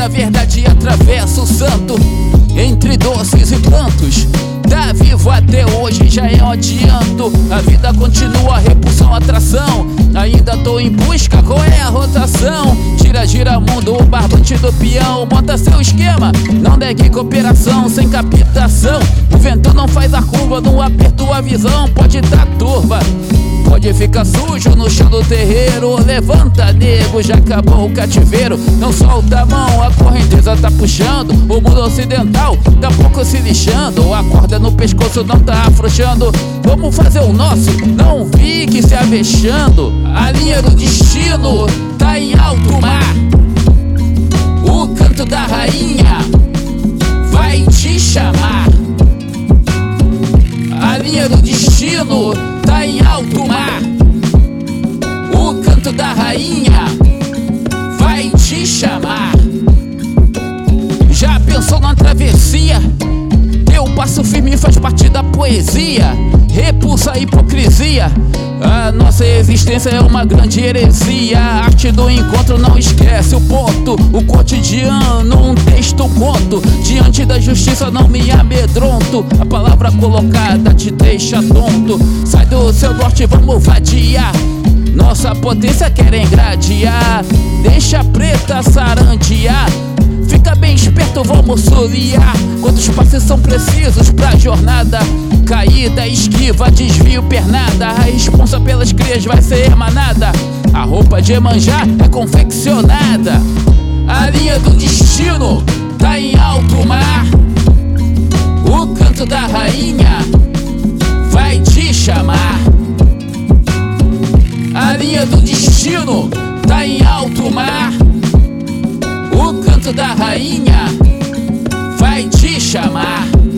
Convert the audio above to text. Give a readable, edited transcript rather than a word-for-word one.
da verdade atravessa o santo, entre doces e plantos. Tá vivo até hoje já é um adianto. A vida continua, repulsão, atração. Ainda tô em busca, qual é a rotação? Gira, gira mundo, o barbante do peão. Monta seu esquema, não negue cooperação. Sem captação, o vento não faz a curva. No aperto a visão pode tá turva, pode ficar sujo no chão do terreiro. Levanta, nego, já acabou o cativeiro. Não solta a mão, a correnteza tá puxando. O mundo ocidental tá pouco se lixando. A corda no pescoço não tá afrouxando. Vamos fazer o nosso, não fique se avexando. A linha do destino tá em alto mar. O canto da rainha vai te chamar. A linha do destino tá em alto mar. O canto da rainha vai te chamar. Já pensou na travessia? Teu passo firme faz parte da poesia. Repulsa a hipocrisia. A nossa existência é uma grande heresia. A arte do encontro não esquece o ponto. O cotidiano, um texto conto. Diante da justiça não me amedronto. A palavra colocada te deixa tonto. Sai do seu norte, vamos vadiar. Nossa potência quer engradear. Deixa a preta sarandear. Fica bem esperto, vamos soliar. Quantos passos são precisos pra jornada? Caída, esquiva, desvio, pernada. A responsa pelas crias vai ser emanada. A roupa de Iemanjá é confeccionada. A linha do destino tá em alto mar. O canto da rainha vai te chamar. A linha do destino tá em alto mar. O canto da rainha vai te chamar.